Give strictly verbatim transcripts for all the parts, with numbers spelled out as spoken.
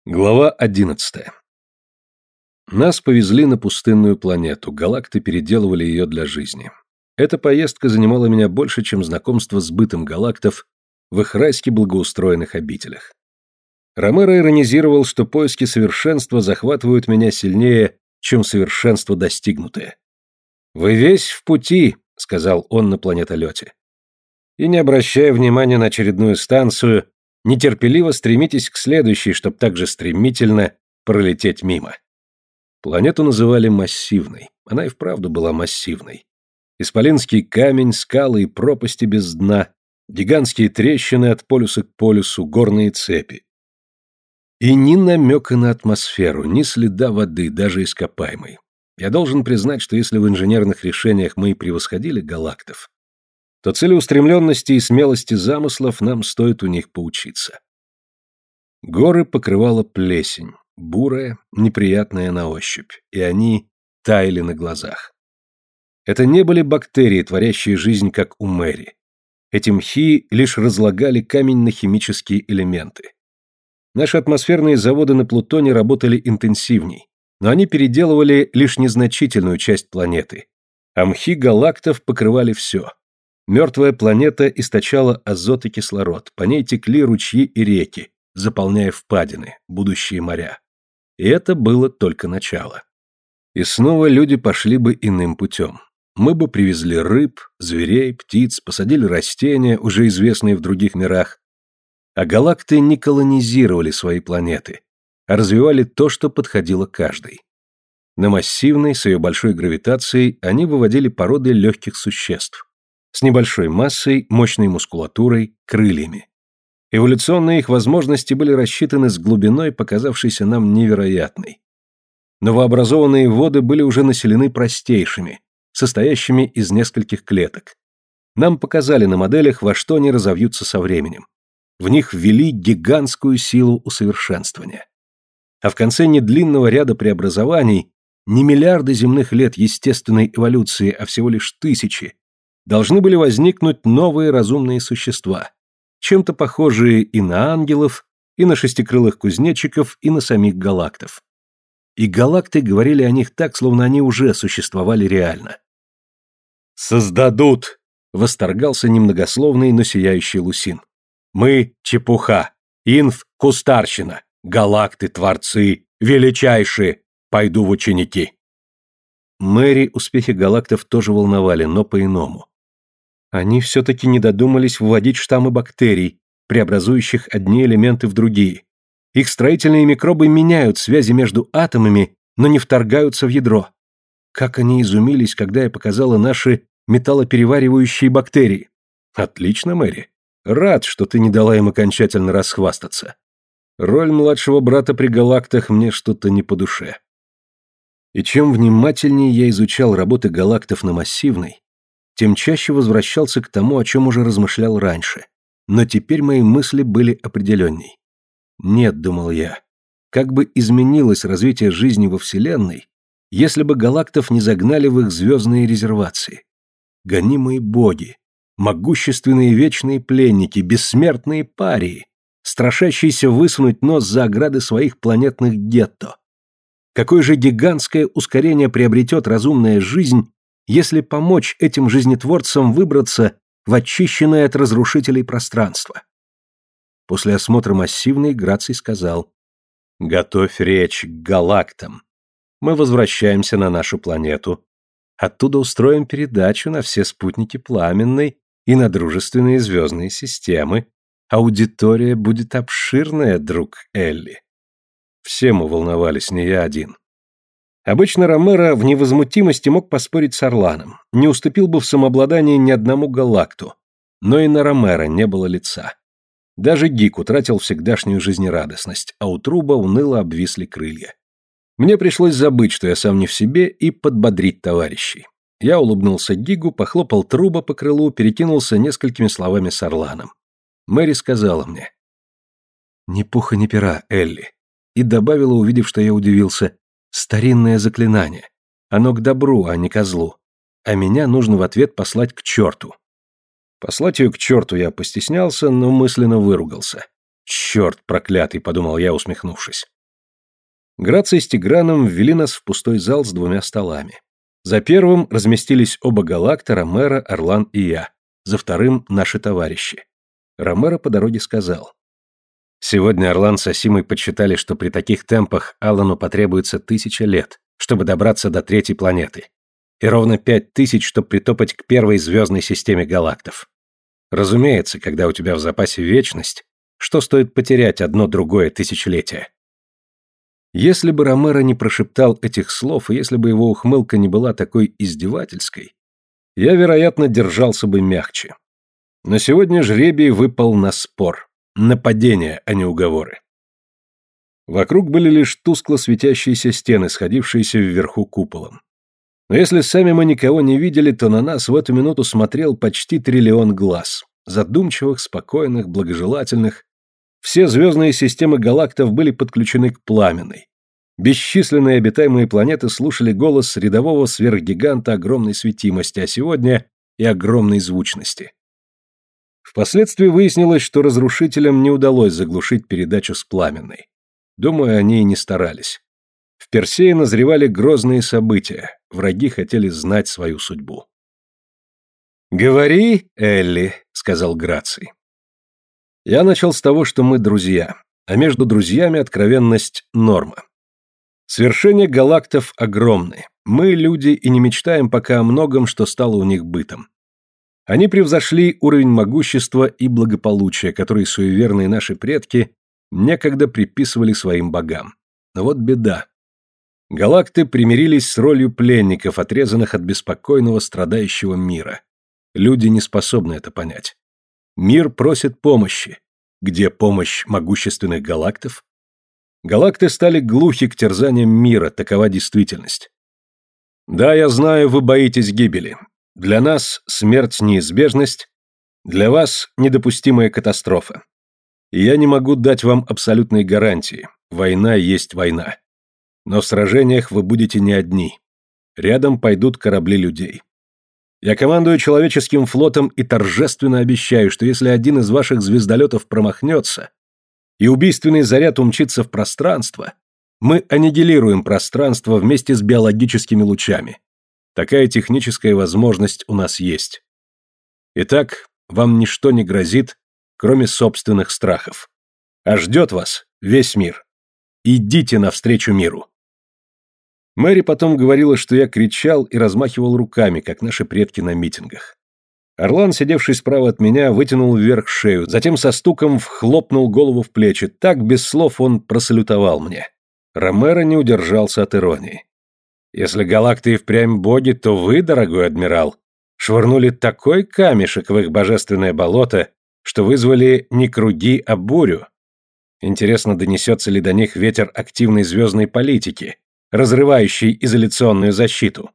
Глава одиннадцатая. Нас повезли на пустынную планету, галакты переделывали ее для жизни. Эта поездка занимала меня больше, чем знакомство с бытом галактов в их райски благоустроенных обителях. Ромеро иронизировал, что поиски совершенства захватывают меня сильнее, чем совершенство достигнутое. «Вы весь в пути», — сказал он на планетолете. И, не обращая внимания на очередную станцию, нетерпеливо стремитесь к следующей, чтобы также стремительно пролететь мимо. Планету называли массивной. Она и вправду была массивной. Исполинский камень, скалы и пропасти без дна, гигантские трещины от полюса к полюсу, горные цепи. И ни намека на атмосферу, ни следа воды, даже ископаемой. Я должен признать, что если в инженерных решениях мы и превосходили галактов, то целеустремленности и смелости замыслов нам стоит у них поучиться. Горы покрывала плесень, бурая, неприятная на ощупь, и они таяли на глазах. Это не были бактерии, творящие жизнь, как у Мэри. Эти мхи лишь разлагали камень на химические элементы. Наши атмосферные заводы на Плутоне работали интенсивней, но они переделывали лишь незначительную часть планеты, а мхи галактов покрывали все. Мертвая планета источала азот и кислород, по ней текли ручьи и реки, заполняя впадины, будущие моря. И это было только начало. И снова люди пошли бы иным путем. Мы бы привезли рыб, зверей, птиц, посадили растения, уже известные в других мирах. А галакты не колонизировали свои планеты, а развивали то, что подходило каждой. На массивной, с ее большой гравитацией, они выводили породы легких существ. С небольшой массой, мощной мускулатурой, крыльями. Эволюционные их возможности были рассчитаны с глубиной, показавшейся нам невероятной. Новообразованные воды были уже населены простейшими, состоящими из нескольких клеток. Нам показали на моделях, во что они разовьются со временем. В них ввели гигантскую силу усовершенствования. А в конце недлинного ряда преобразований, не миллиарды земных лет естественной эволюции, а всего лишь тысячи, должны были возникнуть новые разумные существа, чем-то похожие и на ангелов, и на шестикрылых кузнечиков, и на самих галактов. И галакты говорили о них так, словно они уже существовали реально. «Создадут!» — восторгался немногословный, но сияющий Лусин. «Мы — чепуха, инф — кустарщина, галакты — творцы, величайшие, пойду в ученики». Мэри успехи галактов тоже волновали, но по-иному. Они все-таки не додумались вводить штаммы бактерий, преобразующих одни элементы в другие. Их строительные микробы меняют связи между атомами, но не вторгаются в ядро. Как они изумились, когда я показала наши металлопереваривающие бактерии. Отлично, Мэри. Рад, что ты не дала им окончательно расхвастаться. Роль младшего брата при галактах мне что-то не по душе. И чем внимательнее я изучал работы галактов на массивной, тем чаще возвращался к тому, о чем уже размышлял раньше. Но теперь мои мысли были определенней. Нет, думал я, как бы изменилось развитие жизни во Вселенной, если бы галактов не загнали в их звездные резервации. Гонимые боги, могущественные вечные пленники, бессмертные парии, страшащиеся высунуть нос за ограды своих планетных гетто. Какое же гигантское ускорение приобретет разумная жизнь, если помочь этим жизнетворцам выбраться в очищенное от разрушителей пространство. После осмотра массивной Граций сказал: «Готовь речь к галактам. Мы возвращаемся на нашу планету. Оттуда устроим передачу на все спутники Пламенной и на дружественные звездные системы. Аудитория будет обширная, друг Элли». Все мы волновались, не я один. Обычно Ромеро в невозмутимости мог поспорить с Орланом, не уступил бы в самообладании ни одному галакту, но и на Ромеро не было лица. Даже Гик утратил всегдашнюю жизнерадостность, а у Труба уныло обвисли крылья. Мне пришлось забыть, что я сам не в себе, и подбодрить товарищей. Я улыбнулся Гигу, похлопал Труба по крылу, перекинулся несколькими словами с Орланом. Мэри сказала мне: «Ни пуха, ни пера, Элли», и добавила, увидев, что я удивился: «Старинное заклинание. Оно к добру, а не ко злу. А меня нужно в ответ послать к черту». Послать ее к черту я постеснялся, но мысленно выругался. «Черт проклятый», — подумал я, усмехнувшись. Граций с Тиграном ввели нас в пустой зал с двумя столами. За первым разместились оба галакта, Ромеро, Орлан и я. За вторым — наши товарищи. Ромеро по дороге сказал: «Сегодня Орлан с Асимой подсчитали, что при таких темпах Аллану потребуется тысяча лет, чтобы добраться до третьей планеты, и ровно пять тысяч, чтобы притопать к первой звездной системе галактов. Разумеется, когда у тебя в запасе вечность, что стоит потерять одно другое тысячелетие?» Если бы Ромеро не прошептал этих слов, и если бы его ухмылка не была такой издевательской, я, вероятно, держался бы мягче. Но сегодня жребий выпал на спор. Нападение, а не уговоры. Вокруг были лишь тускло светящиеся стены, сходившиеся вверху куполом. Но если сами мы никого не видели, то на нас в эту минуту смотрел почти триллион глаз. Задумчивых, спокойных, благожелательных. Все звездные системы галактов были подключены к пламенной. Бесчисленные обитаемые планеты слушали голос рядового сверхгиганта огромной светимости, а сегодня и огромной звучности. Впоследствии выяснилось, что разрушителям не удалось заглушить передачу с пламенной. Думаю, они и не старались. В Персее назревали грозные события, враги хотели знать свою судьбу. «Говори, Элли», — сказал Граций. Я начал с того, что мы друзья, а между друзьями откровенность — норма. Свершения галактов огромны. Мы, люди, и не мечтаем пока о многом, что стало у них бытом. Они превзошли уровень могущества и благополучия, который суеверные наши предки некогда приписывали своим богам. Но вот беда. Галакты примирились с ролью пленников, отрезанных от беспокойного страдающего мира. Люди не способны это понять. Мир просит помощи. Где помощь могущественных галактов? Галакты стали глухи к терзаниям мира, такова действительность. Да, я знаю, вы боитесь гибели. Для нас смерть — неизбежность, для вас — недопустимая катастрофа. И я не могу дать вам абсолютной гарантии. Война есть война. Но в сражениях вы будете не одни. Рядом пойдут корабли людей. Я командую человеческим флотом и торжественно обещаю, что если один из ваших звездолетов промахнется и убийственный заряд умчится в пространство, мы аннигилируем пространство вместе с биологическими лучами. Такая техническая возможность у нас есть. Итак, вам ничто не грозит, кроме собственных страхов. А ждет вас весь мир. Идите навстречу миру. Мэри потом говорила, что я кричал и размахивал руками, как наши предки на митингах. Орлан, сидевший справа от меня, вытянул вверх шею, затем со стуком вхлопнул голову в плечи. Так, без слов, он просалютовал мне. Ромеро не удержался от иронии. «Если галакты и впрямь боги, то вы, дорогой адмирал, швырнули такой камешек в их божественное болото, что вызвали не круги, а бурю. Интересно, донесется ли до них ветер активной звездной политики, разрывающий изоляционную защиту?»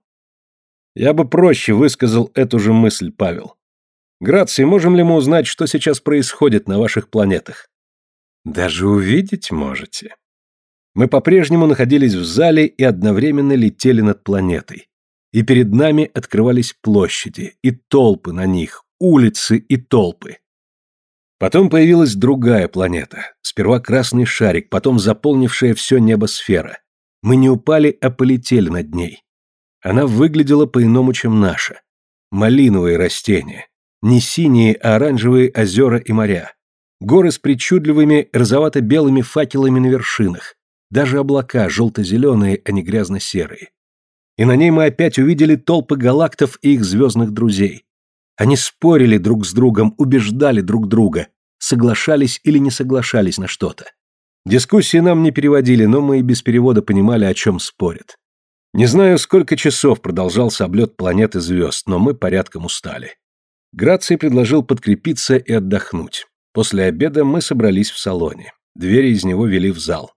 Я бы проще высказал эту же мысль, Павел. Граций, можем ли мы узнать, что сейчас происходит на ваших планетах? Даже увидеть можете. Мы по-прежнему находились в зале и одновременно летели над планетой. И перед нами открывались площади, и толпы на них, улицы и толпы. Потом появилась другая планета. Сперва красный шарик, потом заполнившая все небо сфера. Мы не упали, а полетели над ней. Она выглядела по-иному, чем наша. Малиновые растения. Не синие, а оранжевые озера и моря. Горы с причудливыми розовато-белыми факелами на вершинах. Даже облака желто-зеленые, а не грязно-серые. И на ней мы опять увидели толпы галактов и их звездных друзей. Они спорили друг с другом, убеждали друг друга, соглашались или не соглашались на что-то. Дискуссии нам не переводили, но мы и без перевода понимали, о чем спорят. Не знаю, сколько часов продолжался облет планет и звезд, но мы порядком устали. Граций предложил подкрепиться и отдохнуть. После обеда мы собрались в салоне. Двери из него вели в зал.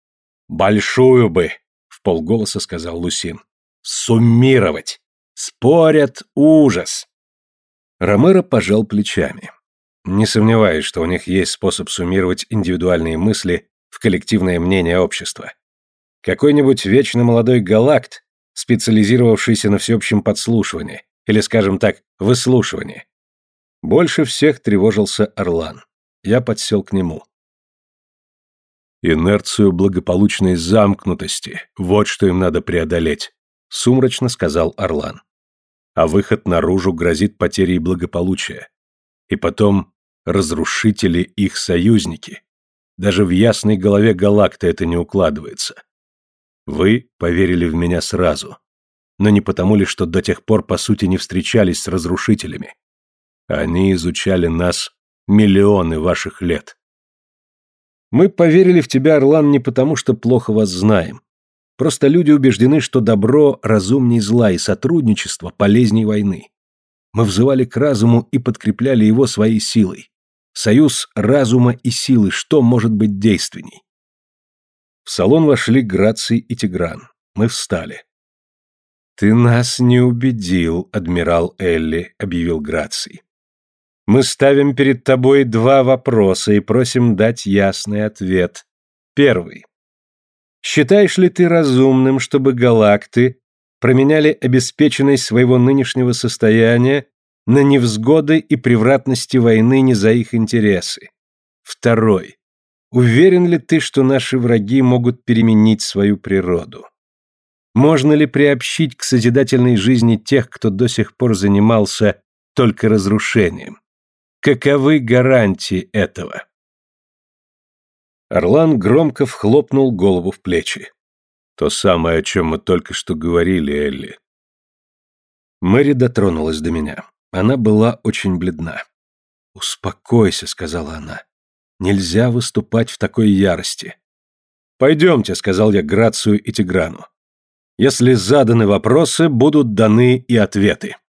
«Большую бы!» — вполголоса сказал Лусин. «Суммировать! Спорят ужас!» Ромеро пожал плечами. Не сомневаюсь, что у них есть способ суммировать индивидуальные мысли в коллективное мнение общества. Какой-нибудь вечно молодой галакт, специализировавшийся на всеобщем подслушивании, или, скажем так, выслушивании. Больше всех тревожился Орлан. Я подсел к нему. Инерцию благополучной замкнутости – вот что им надо преодолеть, сумрачно сказал Орлан. А выход наружу грозит потерей благополучия. И потом разрушители их союзники. Даже в ясной голове Галакты это не укладывается. Вы поверили в меня сразу. Но не потому ли, что до тех пор, по сути, не встречались с разрушителями. Они изучали нас миллионы ваших лет. Мы поверили в тебя, Орлан, не потому, что плохо вас знаем. Просто люди убеждены, что добро разумней зла и сотрудничество полезней войны. Мы взывали к разуму и подкрепляли его своей силой. Союз разума и силы, что может быть действенней? В салон вошли Граций и Тигран. Мы встали. «Ты нас не убедил, адмирал Элли», — объявил Граций. «Мы ставим перед тобой два вопроса и просим дать ясный ответ. Первый. Считаешь ли ты разумным, чтобы галакты променяли обеспеченность своего нынешнего состояния на невзгоды и превратности войны не за их интересы? Второй. Уверен ли ты, что наши враги могут переменить свою природу? Можно ли приобщить к созидательной жизни тех, кто до сих пор занимался только разрушением? Каковы гарантии этого?» Орлан громко вхлопнул голову в плечи. «То самое, о чем мы только что говорили, Элли». Мэри дотронулась до меня. Она была очень бледна. «Успокойся», — сказала она. «Нельзя выступать в такой ярости». «Пойдемте», — сказал я Грацию и Тиграну. «Если заданы вопросы, будут даны и ответы».